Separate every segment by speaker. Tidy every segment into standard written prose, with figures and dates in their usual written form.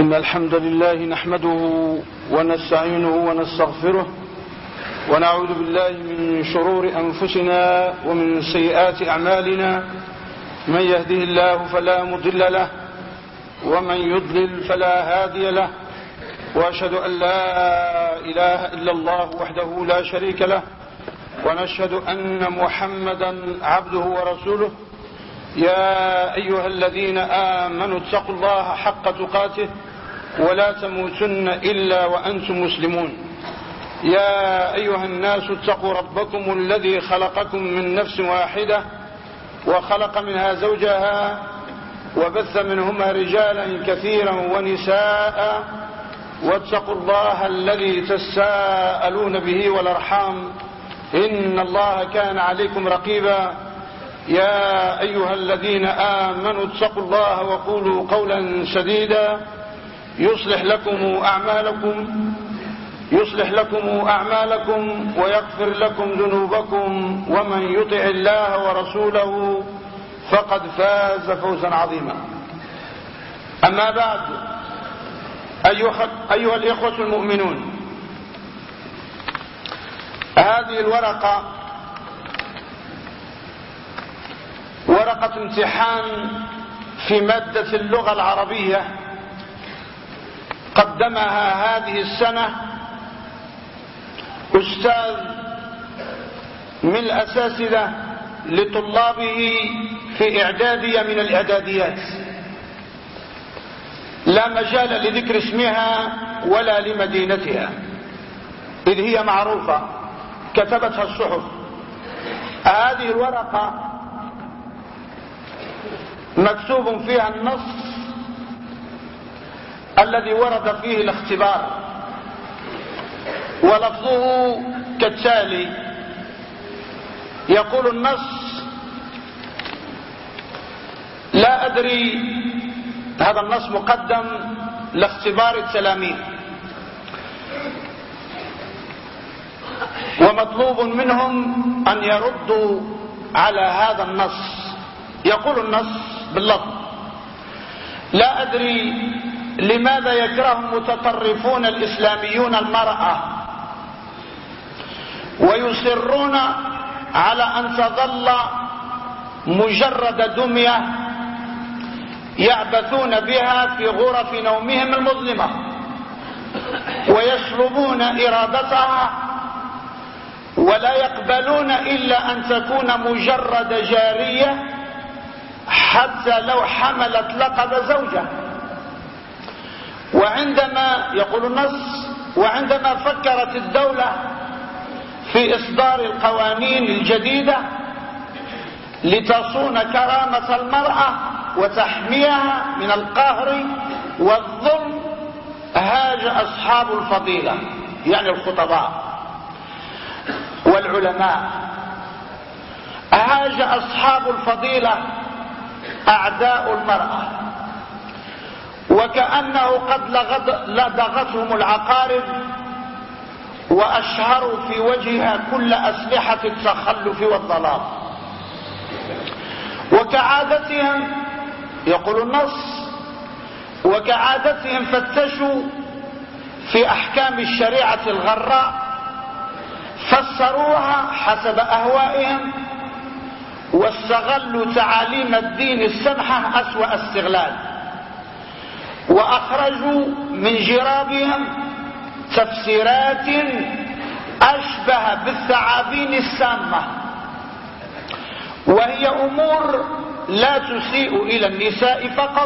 Speaker 1: إن الحمد لله نحمده ونستعينه ونستغفره ونعوذ بالله من شرور أنفسنا ومن سيئات أعمالنا. من يهده الله فلا مضل له ومن يضلل فلا هادي له، وأشهد أن لا إله إلا الله وحده لا شريك له، ونشهد أن محمدا عبده ورسوله. يا أيها الذين آمنوا اتقوا الله حق تقاته ولا تموتن إلا وأنتم مسلمون. يا أيها الناس اتقوا ربكم الذي خلقكم من نفس واحدة وخلق منها زوجها وبث منهما رجالا كثيرا ونساء، واتقوا الله الذي تساءلون به والأرحام إن الله كان عليكم رقيبا. يا أيها الذين آمنوا اتقوا الله وقولوا قولا سديدا يصلح لكم أعمالكم ويغفر لكم ذنوبكم، ومن يطع الله ورسوله فقد فاز فوزا عظيما. أما بعد، أيها الإخوة المؤمنون، هذه الورقة ورقة امتحان في مادة اللغة العربية قدمها هذه السنة أستاذ من الأساتذة لطلابه في إعدادية من الإعداديات، لا مجال لذكر اسمها ولا لمدينتها إذ هي معروفة كتبتها الصحف. هذه الورقة مكتوب فيها النص الذي ورد فيه الاختبار، ولفظه كالتالي: يقول النص، لا أدري، هذا النص مقدم لاختبار التلاميذ، ومطلوب منهم أن يردوا على هذا النص. يقول النص باللفظ: لا أدري لماذا يكره المتطرفون الإسلاميون المرأة ويصرون على أن تظل مجرد دمية يعبثون بها في غرف نومهم المظلمة، ويسلبون إرادتها ولا يقبلون إلا أن تكون مجرد جارية حتى لو حملت لقب زوجة. وعندما يقول النص: وعندما فكرت الدولة في إصدار القوانين الجديدة لتصون كرامة المرأة وتحميها من القهر والظلم، هاج أصحاب الفضيلة، يعني الخطباء والعلماء، هاج أصحاب الفضيلة أعداء المرأة، وكأنه قد لدغتهم العقارب وأشهروا في وجهها كل أسلحة التخلف والضلال. وكعادتهم، يقول النص، وكعادتهم فتشوا في أحكام الشريعة الغراء فسروها حسب أهوائهم، واستغلوا تعاليم الدين السمحة أسوأ استغلال، وأخرجوا من جرابهم تفسيرات أشبه بالثعابين السامة، وهي أمور لا تسيء إلى النساء فقط،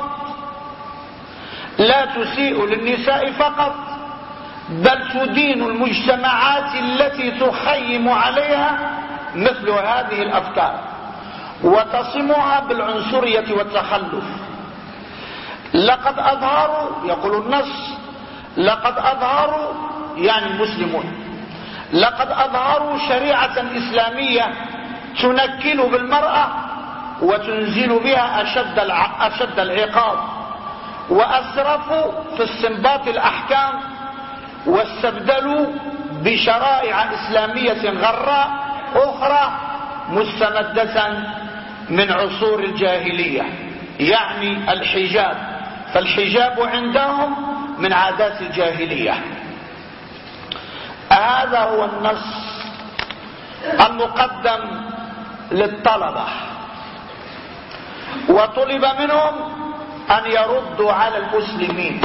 Speaker 1: لا تسيء للنساء فقط، بل تدين المجتمعات التي تخيم عليها مثل هذه الأفكار وتصمها بالعنصرية والتخلف. لقد أظهروا، يقول النص، لقد أظهروا، يعني المسلمون، لقد أظهروا شريعة إسلامية تنكل بالمرأة وتنزل بها أشد العقاب، وأسرفوا في استنباط الأحكام، واستبدلوا بشرائع إسلامية غراء أخرى مستمدة من عصور الجاهلية، يعني الحجاب.
Speaker 2: فالحجاب عندهم من عادات الجاهلية. هذا هو النص المقدم للطلبة، وطلب منهم أن يردوا على المسلمين،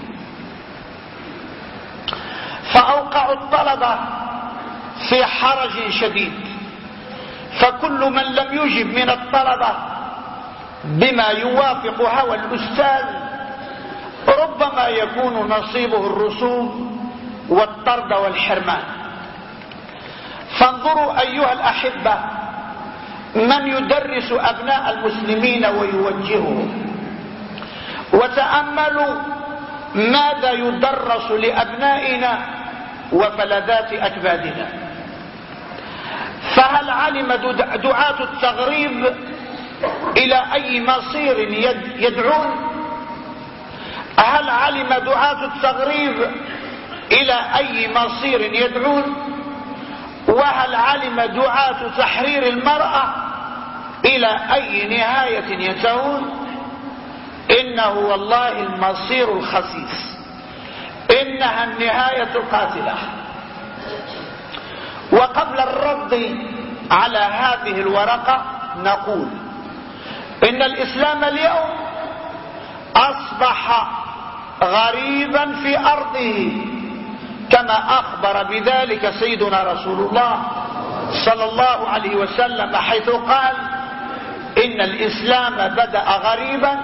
Speaker 2: فأوقعوا الطلبة في حرج شديد، فكل من لم يجب من الطلبة بما يوافق هوى الأستاذ ربما يكون نصيبه الرسوم والطرد والحرمان. فانظروا أيها الأحبة من يدرس أبناء المسلمين ويوجههم، وتأملوا ماذا يدرس لأبنائنا وفلذات أكبادنا. فهل علم دعاة التغريب إلى أي مصير يدعون؟ هل علم دعاة التغريب إلى أي مصير يدعون؟ وهل علم دعاة تحرير المرأة إلى أي نهاية ينتهون؟ إنه والله المصير الخسيس، إنها النهاية القاتلة. وقبل الرد على هذه الورقة نقول إن الإسلام اليوم أصبح غريبا في أرضه، كما أخبر بذلك سيدنا رسول الله صلى الله عليه وسلم، حيث قال إن الإسلام بدأ غريبا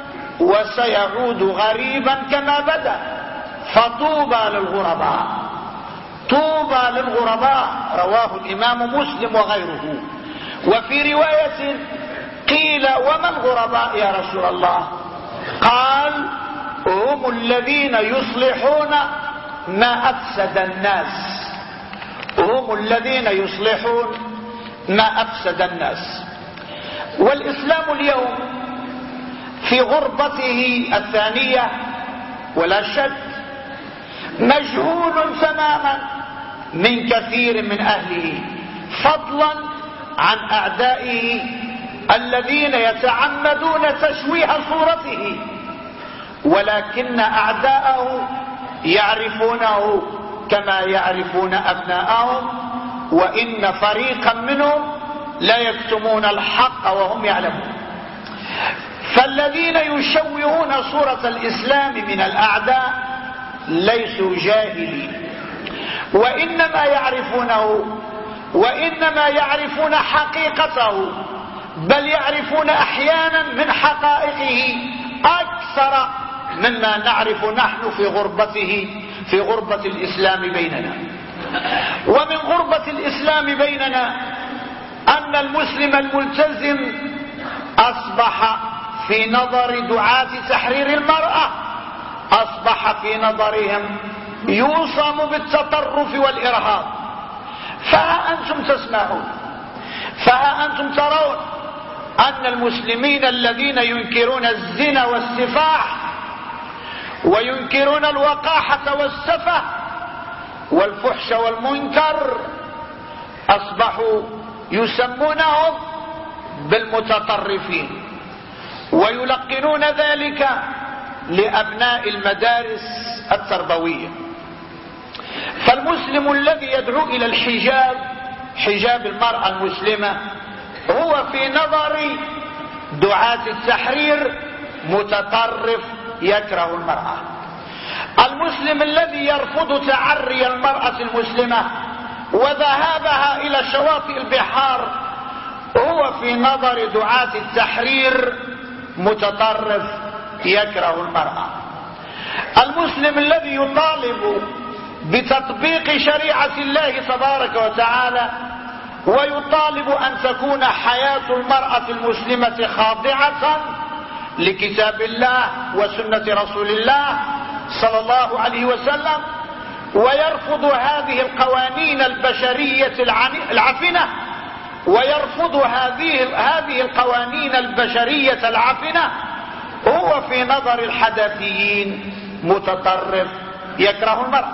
Speaker 2: وسيعود غريبا كما بدأ، فطوبى للغرباء، طوبى للغرباء. رواه الإمام مسلم وغيره. وفي رواية قيل وما الغرباء يا رسول الله؟ قال هم الذين يصلحون ما أفسد الناس، هم الذين يصلحون ما أفسد الناس. والإسلام اليوم في غربته الثانية ولا شك مجهول تماما من كثير من أهله، فضلا عن أعدائه الذين يتعمدون تشويه صورته، ولكن أعداءه يعرفونه كما يعرفون أبناءهم، وإن فريقا منهم لا يكتمون الحق وهم يعلمون. فالذين يشوهون صورة الإسلام من الأعداء ليسوا جاهلين، وإنما يعرفونه، وإنما يعرفون حقيقته، بل يعرفون أحيانا من حقائقه أكثر مما نعرف نحن في غربة الإسلام بيننا. ومن غربة الإسلام بيننا أن المسلم الملتزم أصبح في نظر دعاة تحرير المرأة، أصبح في نظرهم يوصم بالتطرف والإرهاب. فها أنتم تسمعون، فها أنتم ترون أن المسلمين الذين ينكرون الزنا والسفاح وينكرون الوقاحة والسفه والفحش والمنكر أصبحوا يسمونهم بالمتطرفين، ويلقنون ذلك لأبناء المدارس التربوية. فالمسلم الذي يدعو إلى الحجاب، حجاب المرأة المسلمة، هو في نظر دعاة التحرير متطرف يكره المرأة. المسلم الذي يرفض تعري المرأة المسلمة وذهابها إلى شواطئ البحار هو في نظر دعاة التحرير متطرف يكره المرأة. المسلم الذي يطالب بتطبيق شريعة الله تبارك وتعالى ويطالب أن تكون حياة المرأة المسلمة خاضعة لكتاب الله وسنة رسول الله صلى الله عليه وسلم، ويرفض هذه القوانين البشرية العفنة، ويرفض هذه القوانين البشرية العفنة، هو في نظر الحدثيين متطرف يكره المرأة.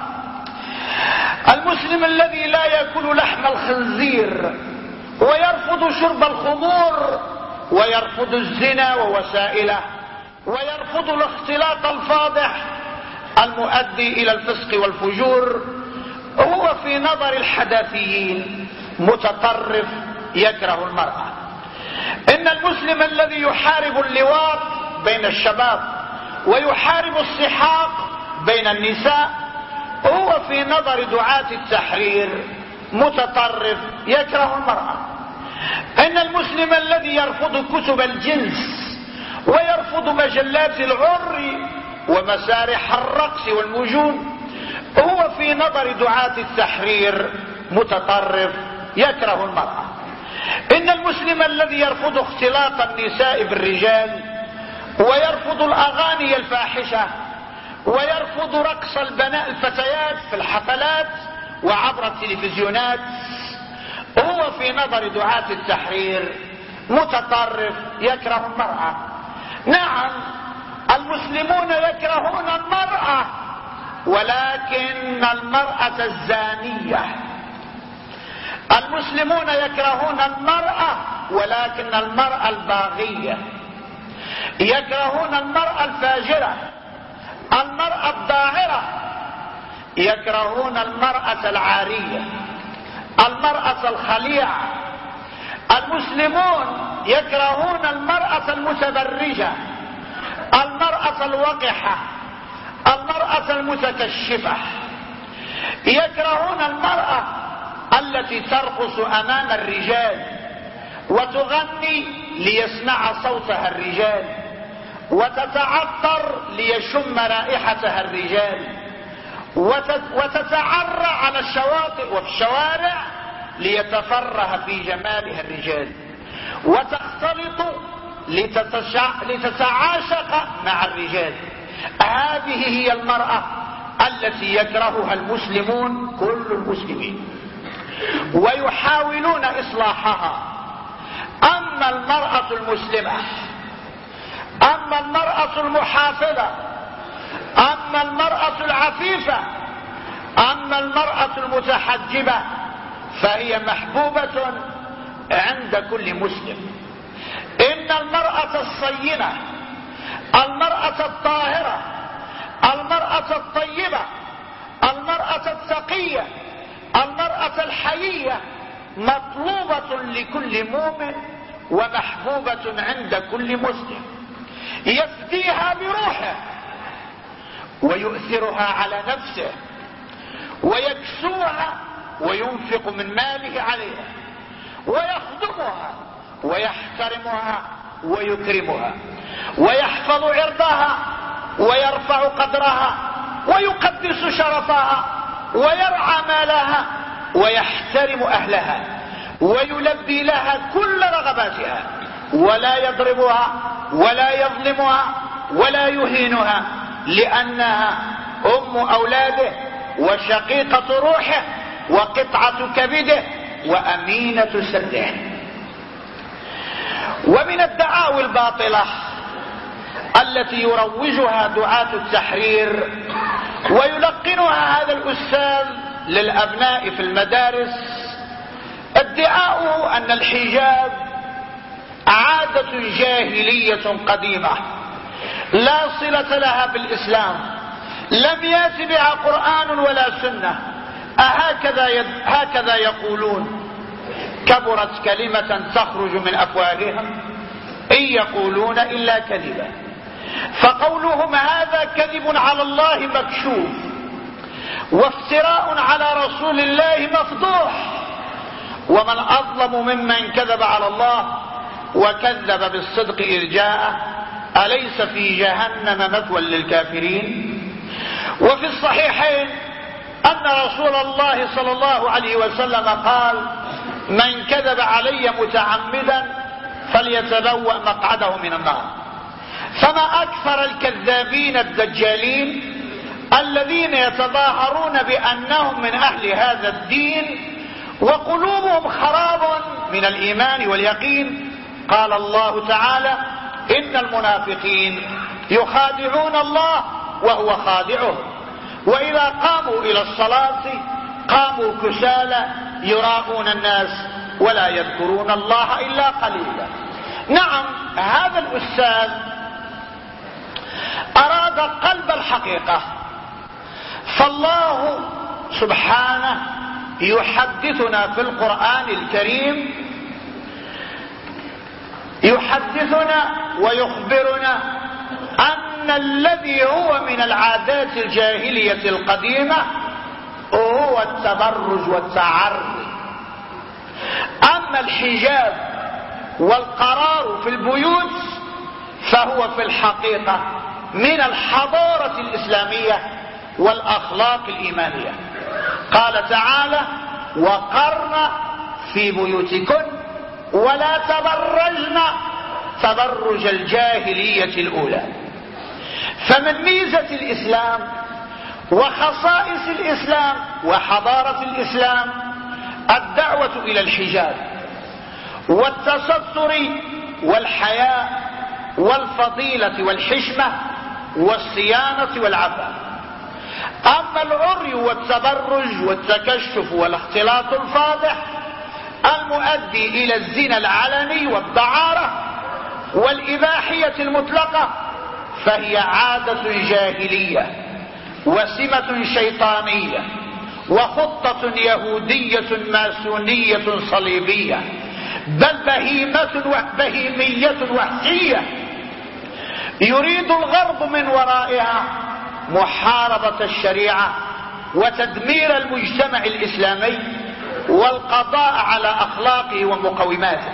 Speaker 2: المسلم الذي لا يأكل لحم الخنزير ويرفض شرب الخمور ويرفض الزنا ووسائله ويرفض الاختلاط الفاضح المؤدي إلى الفسق والفجور. هو في نظر الحداثيين متطرف يكره المرأة. إن المسلم الذي يحارب اللواط بين الشباب ويحارب السحاق بين النساء هو في نظر دعاة التحرير متطرف يكره المرأة. إن المسلم الذي يرفض كتب الجنس ويرفض مجلات العر ومسارح الرقص والمجون هو في نظر دعاة التحرير متطرف يكره المرأة. إن المسلم الذي يرفض اختلاط النساء بالرجال ويرفض الأغاني الفاحشة ويرفض رقص الفتيات في الحفلات وعبر التلفزيونات هو في نظر دعاة التحرير متطرف يكره المرأة. نعم، المسلمون يكرهون المرأة، ولكن المرأة الزانية. المسلمون يكرهون المرأة ولكن المرأة الباغية. يكرهون المرأة الفاجرة، المرأة الداعرة. يكرهون المرأة العارية، المرأة الخليعة. المسلمون يكرهون المرأة المتبرجة، المرأة الوقحة، المرأة المتكشفة. يكرهون المرأة التي ترقص أمام الرجال وتغني ليسمع صوتها الرجال وتتعطر ليشم رائحتها الرجال وتتعرى على الشواطئ وفي الشوارع ليتفرح في جمالها الرجال وتختلط لتتعاشق مع الرجال. هذه هي المرأة التي يكرهها المسلمون كل المسلمين ويحاولون إصلاحها. أما المرأة المسلمة، أما المرأة المحافظة، أما المرأة العفيفة، أما المرأة المتحجبة فهي محبوبة عند كل مسلم. إن المرأة الصينة، المرأة الطاهرة، المرأة الطيبة، المرأة التقية، المرأة الحيية مطلوبة لكل مؤمن ومحبوبة عند كل مسلم. يفديها بروحه ويؤثرها على نفسه ويكسوها وينفق من ماله عليها ويخدمها ويحترمها ويكرمها ويحفظ عرضها ويرفع قدرها ويقدس شرفها ويرعى مالها ويحترم أهلها ويلبي لها كل رغباتها ولا يضربها ولا يظلمها ولا يهينها، لأنها أم أولاده وشقيقة روحه وقطعة كبده وأمينة سره. ومن الدعاوى الباطلة التي يروجها دعاة التحرير ويلقنها هذا الأستاذ للأبناء في المدارس ادعاؤه أن الحجاب عادة جاهلية قديمة لا صلة لها بالإسلام، لم يأت بها قرآن ولا سنة. هكذا يقولون. كبرت كلمة تخرج من أفواههم إن يقولون إلا كذبا. فقولهم هذا كذب على الله مكشوف وافتراء على رسول الله مفضوح. ومن أظلم ممن كذب على الله وكذب بالصدق إذ جاءه أليس في جهنم مثوى للكافرين. وفي الصحيحين أن رسول الله صلى الله عليه وسلم قال: من كذب علي متعمدا فليتبوأ مقعده من النار. فما أكثر الكذابين الدجالين الذين يتظاهرون بأنهم من أهل هذا الدين وقلوبهم خراب من الإيمان واليقين. قال الله تعالى: إن المنافقين يخادعون الله وهو خادعهم وإذا قاموا إلى الصلاة قاموا كسالى يراءون الناس ولا يذكرون الله إلا قليلا. نعم، هذا الأستاذ أراد قلب الحقيقة. فالله سبحانه يحدثنا في القرآن الكريم، يحدثنا ويخبرنا أن الذي هو من العادات الجاهلية القديمة هو التبرج والتعري. أما الحجاب والقرار في البيوت فهو في الحقيقة من الحضارة الإسلامية والأخلاق الإيمانية. قال تعالى: وقرن في بيوتكن ولا تبرجن تبرج الجاهلية الأولى. فمن ميزة الإسلام وخصائص الإسلام وحضارة الإسلام الدعوة إلى الحجاب والتستر والحياء والفضيلة والحشمة والصيانة والعفاف. أما العري والتبرج والتكشف والاختلاط الفاضح المؤدي إلى الزنا العلني والدعارة والإباحية المطلقة فهي عادة جاهلية وسمة شيطانية وخطة يهودية ماسونية صليبية، بل بهيمية وحشية يريد الغرب من ورائها محاربة الشريعة وتدمير المجتمع الإسلامي والقضاء على أخلاقه ومقوماته.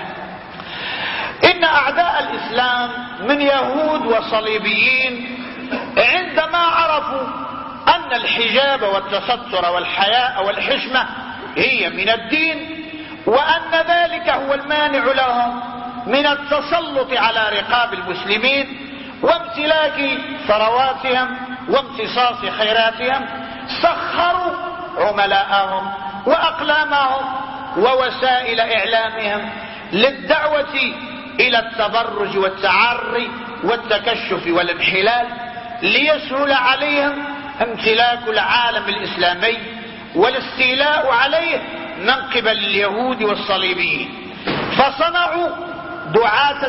Speaker 2: إن أعداء الإسلام من يهود وصليبيين عندما عرفوا أن الحجاب والتستر والحياء والحشمة هي من الدين وأن ذلك هو المانع لهم من التسلط على رقاب المسلمين وامتلاك ثرواتهم وامتصاص خيراتهم، سخروا عملاءهم وأقلامهم ووسائل إعلامهم للدعوة إلى التبرج والتعري والتكشف والانحلال ليسهل عليهم امتلاك العالم الإسلامي والاستيلاء عليه من قبل اليهود والصليبيين. فصنعوا دعاة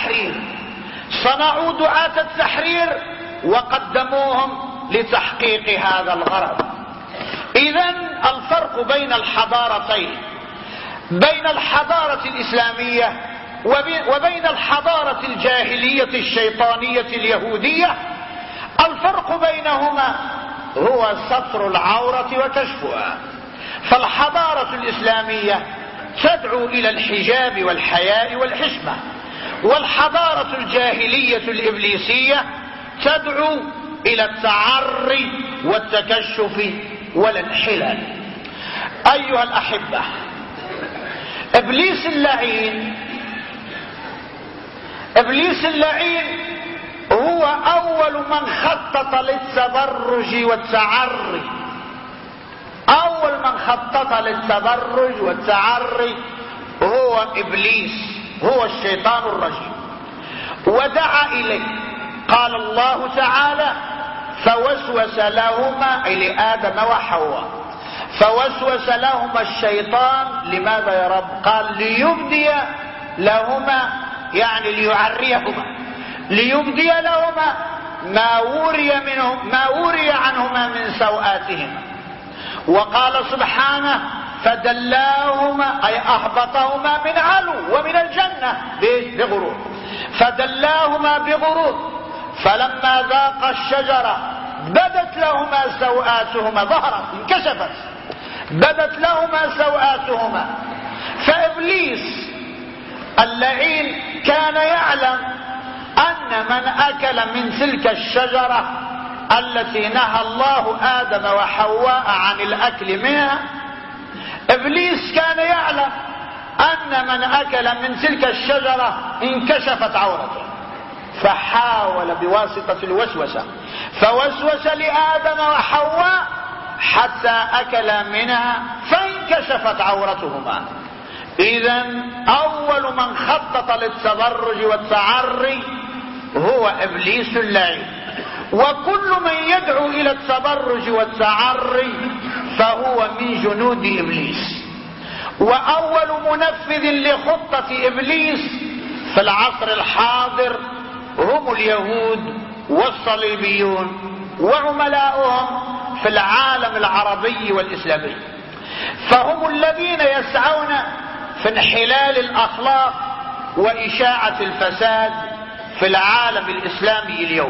Speaker 2: التحرير وقدموهم لتحقيق هذا الغرض. إذن الفرق بين الحضارتين، بين الحضارة الإسلامية وبين الحضارة الجاهلية الشيطانية اليهودية، الفرق بينهما هو ستر العورة وكشفها. فالحضارة الإسلامية تدعو إلى الحجاب والحياء والحشمة، والحضارة الجاهلية الإبليسية تدعو إلى التعري والتكشف والانحلال. أيها الأحبة، إبليس اللعين هو أول من خطط للتبرج والتعري. أول من خطط للتبرج والتعري هو إبليس، هو الشيطان الرجيم، ودعا إليه. قال الله تعالى: فوسوس لهما، أي لآدم وحواء، فوسوس لهما الشيطان. لماذا يا رب؟ قال ليبدي لهما، يعني ليبدي لهما ما وري عنهما من سوآتهما. وقال سبحانه: فدلاهما، أي أهبطهما من علو ومن الجنة بغرور، فدلاهما بغرور، فلما ذاقا الشجرة بدت لهما سوآتهما، ظهرت انكشفت، بدت لهما سوآتهما. فإبليس اللعين كان يعلم أن من أكل من تلك الشجرة التي نهى الله آدم وحواء عن الأكل منها، إبليس كان يعلم أن من أكل من تلك الشجرة انكشفت عورته، فحاول بواسطة الوسوسة فوسوس لآدم وحواء حتى أكل منها فانكشفت عورتهما. إذن أول من خطط للتبرج والتعري هو إبليس اللعين، وكل من يدعو إلى التبرج والتعري فهو من جنود إبليس. وأول منفذ لخطة إبليس في العصر الحاضر هم اليهود والصليبيون وعملاؤهم في العالم العربي والإسلامي، فهم الذين يسعون في انحلال الأخلاق وإشاعة الفساد في العالم الإسلامي اليوم.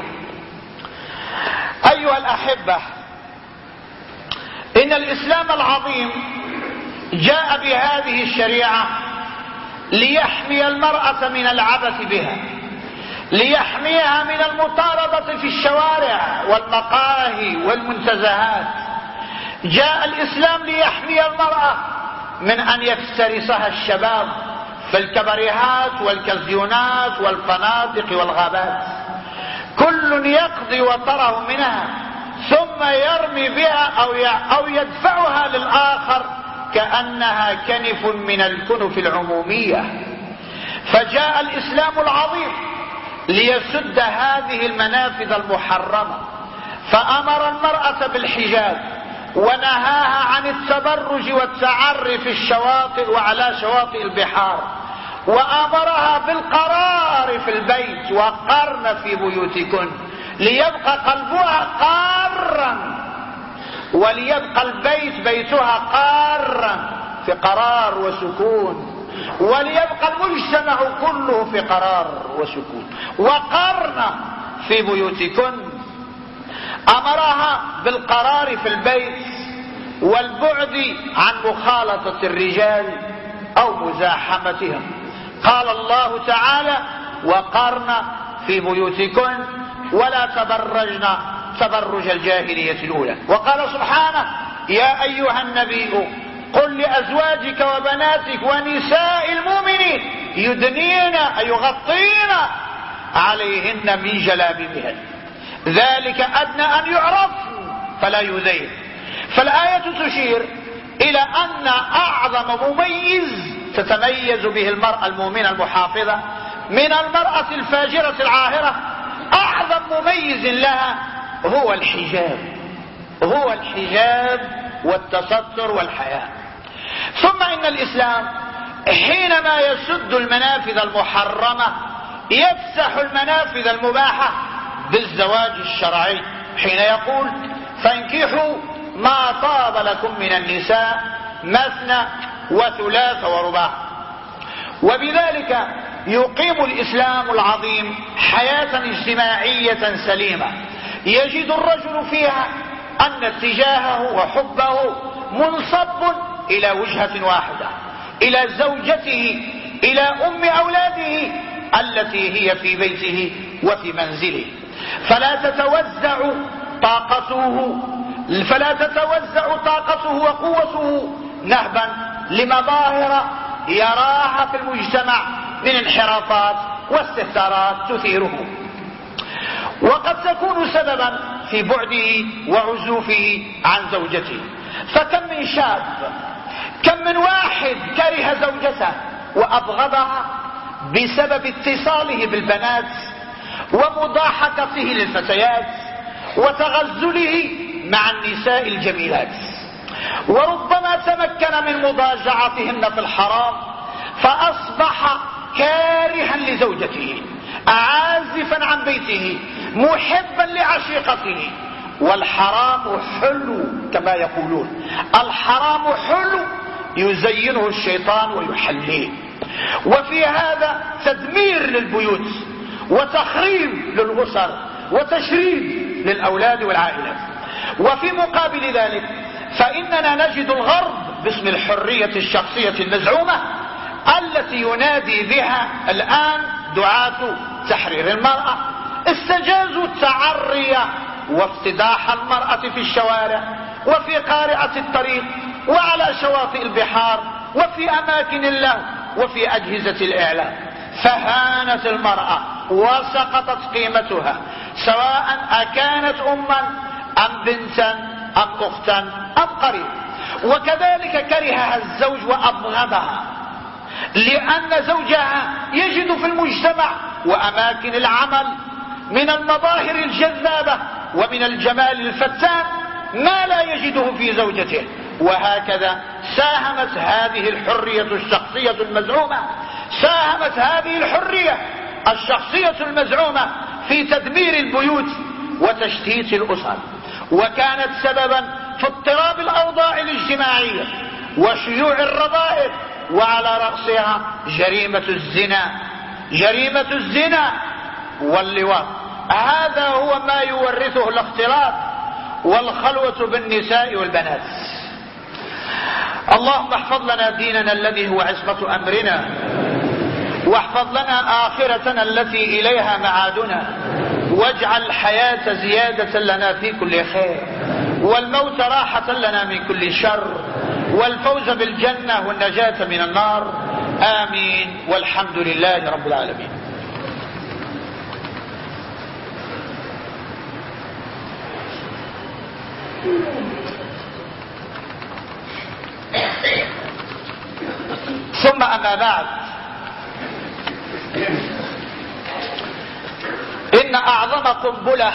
Speaker 2: أيها الأحبة، إن الإسلام العظيم جاء بهذه الشريعة ليحمي المرأة من العبث بها، ليحميها من المطاردة في الشوارع والمقاهي والمنتزهات. جاء الإسلام ليحمي المرأة من أن يفترسها الشباب في الكباريهات والكازيونات والفنادق والغابات، كل يقضي وطره منها ثم يرمي بها أو يدفعها للآخر كأنها كنف من الكنف العمومية. فجاء الإسلام العظيم ليسد هذه المنافذ المحرمة، فأمر المرأة بالحجاب ونهاها عن التبرج والتعري في الشواطئ وعلى شواطئ البحار، وأمرها بالقرار في البيت، وقرن في بيوتكن، ليبقى قلبها قارا وليبقى البيت بيتها قارا في قرار وسكون، وليبقى المجتمع كله في قرار وسكون. وقرن في بيوتكن، أمرها بالقرار في البيت والبعد عن مخالطة الرجال أو مزاحمتهم. قال الله تعالى: وقرن في بيوتكن ولا تبرجن تبرج الجاهلية الأولى. وقال سبحانه: يا أيها النبي قل لأزواجك وبناتك ونساء المؤمنين يدنين أي يغطين عليهن من جلابيبهن، ذلك أدنى أن يعرفن فلا يؤذين. فالآية تشير إلى أن أعظم مميز تتميز به المرأة المؤمنة المحافظة من المرأة الفاجرة العاهرة، أعظم مميز لها هو الحجاب، هو الحجاب والتستر والحياء. ثم إن الإسلام حينما يسد المنافذ المحرمة يفسح المنافذ المباحة بالزواج الشرعي، حين يقول: فانكحوا ما طاب لكم من النساء مثنى وثلاث ورباع. وبذلك يقيم الإسلام العظيم حياة اجتماعية سليمة، يجد الرجل فيها أن اتجاهه وحبه منصب إلى وجهة واحدة، إلى زوجته، إلى أم أولاده التي هي في بيته وفي منزله، فلا تتوزع طاقته وقوته نهبا لمظاهر يراها في المجتمع من انحرافات واستهتارات تثيره، وقد تكون سببا في بعده وعزوفه عن زوجته. فكم من شاب، كم من واحد كره زوجته وأبغضها بسبب اتصاله بالبنات ومضاحكته للفتيات وتغزله مع النساء الجميلات، وربما تمكن من مضاجعتهن في الحرام فأصبح كارها لزوجته، عازفا عن بيته، محبا لعشيقته. والحرام حلو كما يقولون، الحرام حلو يزينه الشيطان ويحليه. وفي هذا تدمير للبيوت وتخريب للأسر وتشريد للأولاد والعائلات. وفي مقابل ذلك فإننا نجد الغرب باسم الحرية الشخصية المزعومة التي ينادي بها الآن دعاة تحرير المرأة استجازوا التعري وافتضاح المرأة في الشوارع وفي قارعة الطريق وعلى شواطئ البحار وفي أماكن اللهو وفي أجهزة الإعلام، فهانت المرأة وسقطت قيمتها، سواء أكانت أما أم بنتا أم أختا أم قريب. وكذلك كرهها الزوج وأبغضها، لأن زوجها يجد في المجتمع وأماكن العمل من المظاهر الجذابة ومن الجمال الفتان ما لا يجده في زوجته. وهكذا ساهمت هذه الحرية الشخصية المزعومة، ساهمت هذه الحرية الشخصية المزعومة في تدمير البيوت وتشتيت الأسر، وكانت سببا في اضطراب الأوضاع الاجتماعية وشيوع الرذائل، وعلى رأسها جريمة الزنا واللواط. هذا هو ما يورثه الاختلاط والخلوة بالنساء والبنات. اللهم احفظ لنا ديننا الذي هو عصمة أمرنا، واحفظ لنا آخرتنا التي إليها معادنا، واجعل الحياة زيادة لنا في كل خير، والموت راحة لنا من كل شر، والفوز بالجنة والنجاة من النار. آمين، والحمد لله رب العالمين. ثم أما بعد، إن أعظم قنبلة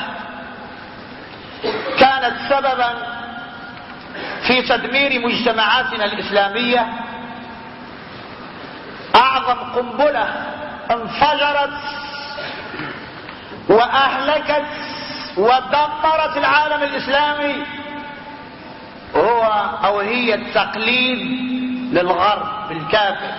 Speaker 2: كانت سببا في تدمير مجتمعاتنا الإسلامية، أعظم قنبلة انفجرت وأهلكت ودمرت العالم الإسلامي هي التقليد للغرب الكافر،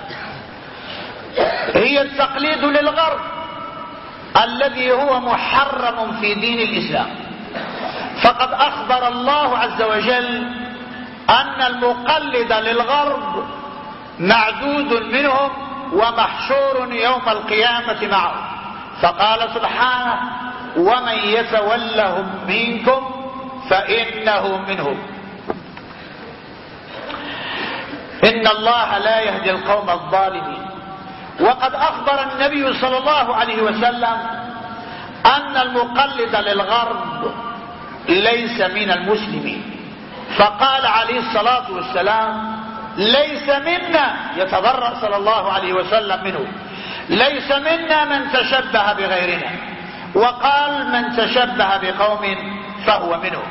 Speaker 2: هي التقليد للغرب الذي هو محرم في دين الإسلام. فقد أخبر الله عز وجل أن المقلد للغرب معدود منهم ومحشور يوم القيامة معه، فقال سبحانه: ومن يتولهم منكم فإنه منهم. إن الله لا يهدي القوم الظالمين. وقد أخبر النبي صلى الله عليه وسلم أن المقلد للغرب ليس من المسلمين، فقال عليه الصلاة والسلام: ليس منا، يتبرأ صلى الله عليه وسلم منه، ليس منا من تشبه بغيرنا، وقال: من تشبه بقوم فهو منهم.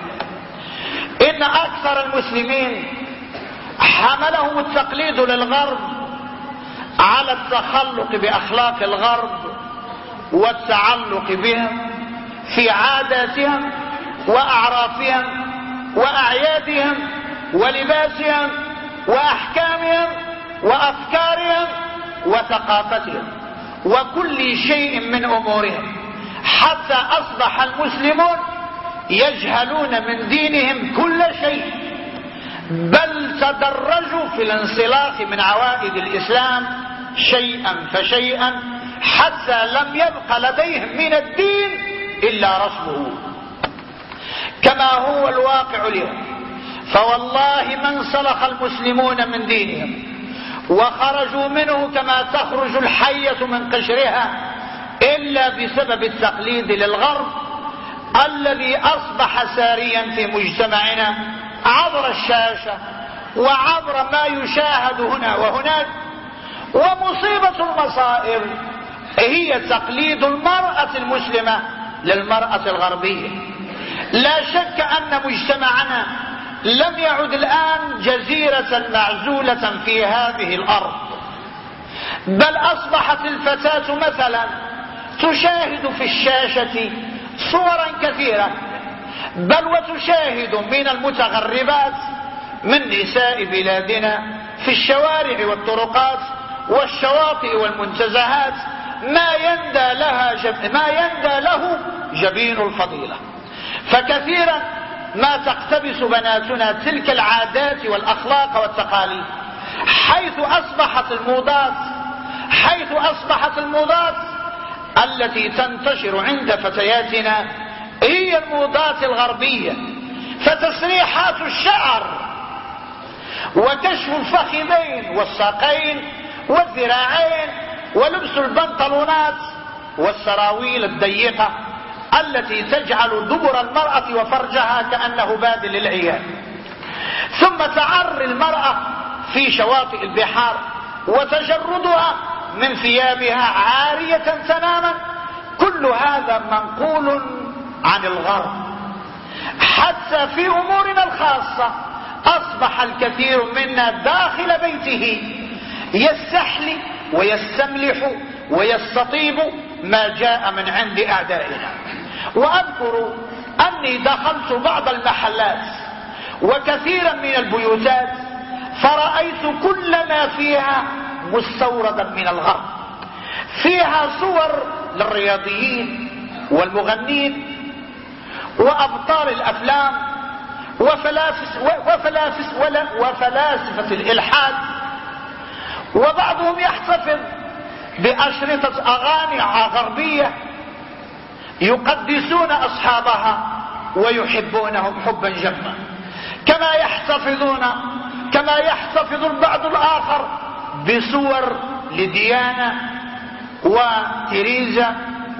Speaker 2: إن أكثر المسلمين حملهم التقليد للغرب على التخلق بأخلاق الغرب والتعلق بهم في عاداتهم وأعرافهم وأعيادهم ولباسهم وأحكامهم وأفكارهم وثقافتهم وكل شيء من أمورهم، حتى أصبح المسلمون يجهلون من دينهم كل شيء، بل تدرجوا في الانسلاخ من عوائد الإسلام شيئا فشيئا، حتى لم يبق لديهم من الدين إلا رسمه، كما هو الواقع اليوم. فوالله ما انسلخ المسلمون من دينهم وخرجوا منه كما تخرج الحية من قشرها إلا بسبب التقليد للغرب الذي أصبح ساريا في مجتمعنا عبر الشاشة وعبر ما يشاهد هنا وهناك. ومصيبة المصائب هي تقليد المرأة المسلمة للمرأة الغربية. لا شك أن مجتمعنا لم يعد الآن جزيرة معزولة في هذه الأرض، بل أصبحت الفتاة مثلا تشاهد في الشاشة صورا كثيرة، بل وتشاهد من المتغربات من نساء بلادنا في الشوارع والطرقات والشواطئ والمنتزهات ما يندى له جبين الفضيلة. فكثيرا ما تقتبس بناتنا تلك العادات والأخلاق والتقاليد، حيث أصبحت الموضات التي تنتشر عند فتياتنا هي الموضات الغربية. فتسريحات الشعر وكشف الفخذين والساقين والذراعين ولبس البنطلونات والسراويل الضيقة التي تجعل دبر المرأة وفرجها كأنه باب للعيال، ثم تعري المرأة في شواطئ البحار وتجردها من ثيابها عارية تماما. كل هذا منقول عن الغرب. حتى في أمورنا الخاصة أصبح الكثير منا داخل بيته يستحلي ويستملح ويستطيب ما جاء من عند أعدائنا. وأذكر أني دخلت بعض المحلات وكثيرا من البيوتات فرأيت كل ما فيها مستوردا من الغرب، فيها صور للرياضيين والمغنين وأبطال الأفلام وفلاسفة الإلحاد، وبعضهم يحتفظ بأشرطة أغاني غربية يقدسون أصحابها ويحبونهم حبا جما، كما يحتفظ البعض الآخر بصور لديانا وتيريزا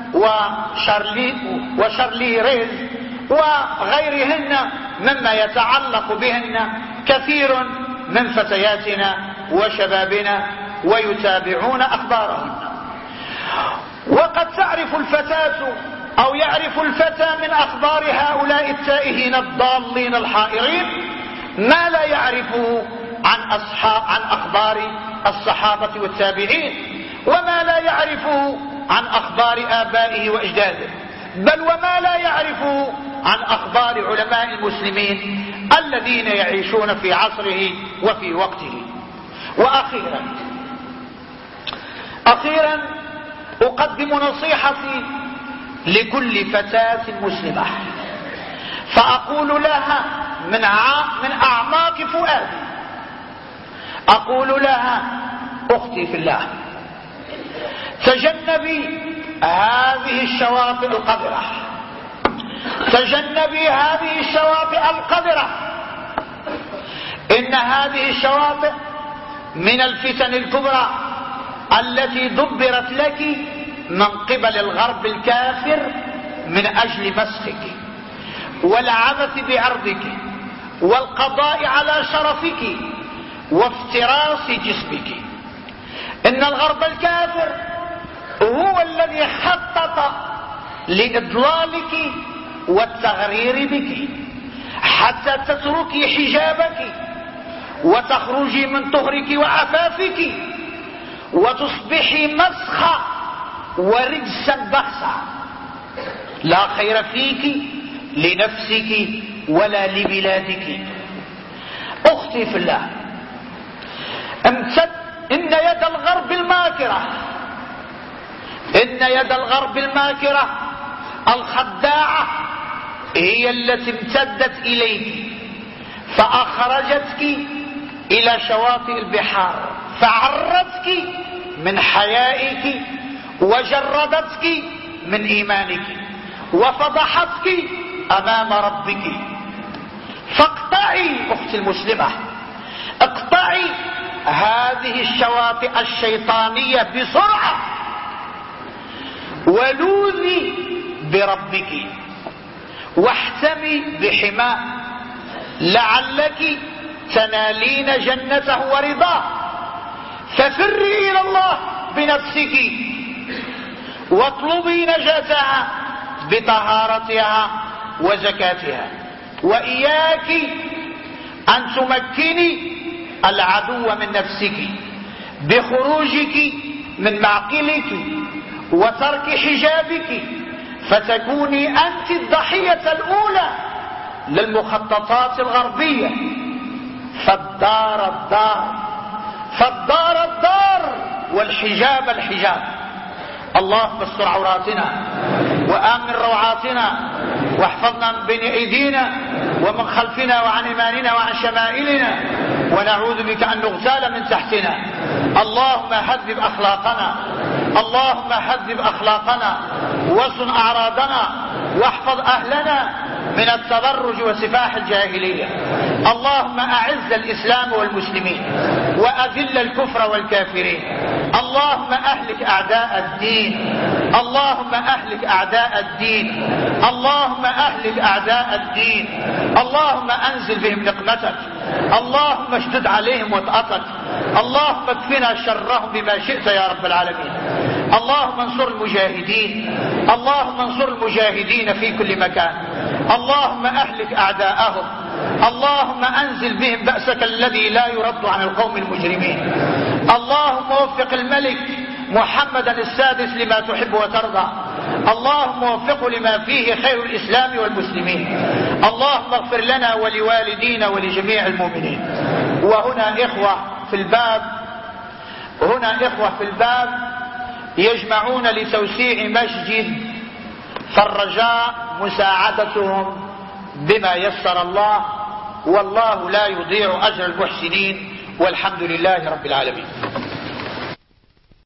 Speaker 2: وشارلي ريز وغيرهن مما يتعلق بهن كثير من فتياتنا وشبابنا ويتابعون أخبارهن. وقد تعرف الفتاة أو يعرف الفتى من أخبار هؤلاء التائهين الضالين الحائرين ما لا يعرفه عن أخبار الصحابة والتابعين، وما لا يعرفه عن أخبار آبائه وأجداده، بل وما لا يعرفه عن أخبار علماء المسلمين الذين يعيشون في عصره وفي وقته. وأخيرا أقدم نصيحتي لكل فتاة مسلمة، فأقول لها من أعماق فؤادي، أقول لها: أختي في الله، تجنبي هذه الشواطئ القذرة، تجنبي هذه الشواطئ القذرة، إن هذه الشواطئ من الفتن الكبرى التي دبرت لك من قبل الغرب الكافر من أجل مسخك والعبث بعرضك والقضاء على شرفك وافتراس جسمك. إن الغرب الكافر هو الذي خطط لإضلالك والتغرير بك حتى تتركي حجابك وتخرجي من طهرك وعفافك وتصبحي مسخة ورجسا بخسا، لا خير فيك لنفسك ولا لبلادك. أختي في الله، إن يد الغرب الماكرة الخداعة هي التي امتدت إليك فأخرجتك إلى شواطئ البحار، فعرتك من حيائك وجردتك من إيمانك وفضحتك أمام ربك. فاقطعي أختي المسلمة، اقطعي هذه الشواطئ الشيطانية بسرعة ولوذي بربك واحتمي بحماه لعلك تنالين جنته ورضاه. ففري إلى الله بنفسك واطلبي نجاتها بطهارتها وزكاتها، وإياك أن تمكني العدو من نفسك بخروجك من معقلك وترك حجابك، فتكوني أنت الضحية الأولى للمخططات الغربية. فالدار والحجاب الحجاب. اللهم استر عوراتنا وآمن روعاتنا واحفظنا من بين أيدينا ومن خلفنا وعن يماننا وعن شمائلنا، ونعوذ بك أن نغتال من تحتنا. اللهم هذب أخلاقنا وصن أعراضنا واحفظ أهلنا من التبرج وسفاح الجاهلية. اللهم أعز الإسلام والمسلمين وأذل الكفر والكافرين. اللهم أهلك أعداء الدين، اللهم أهلك أعداء الدين، اللهم أهلك أعداء الدين. اللهم أنزل بهم نقمتك، اللهم اشدد عليهم وطأتك، اللهم اكفنا شرهم بما شئت يا رب العالمين. اللهم انصر المجاهدين، اللهم انصر المجاهدين في كل مكان. اللهم أهلك أعداءهم، اللهم أنزل بهم بأسك الذي لا يرد عن القوم المجرمين. اللهم وفق الملك محمدا السادس لما تحب وترضى. اللهم وفقه لما فيه خير الإسلام والمسلمين. اللهم اغفر لنا ولوالدينا ولجميع المؤمنين. وهنا إخوة في الباب يجمعون لتوسيع مسجد، فالرجاء مساعدتهم بما يسر الله، والله لا يضيع أجر المحسنين، والحمد لله رب العالمين.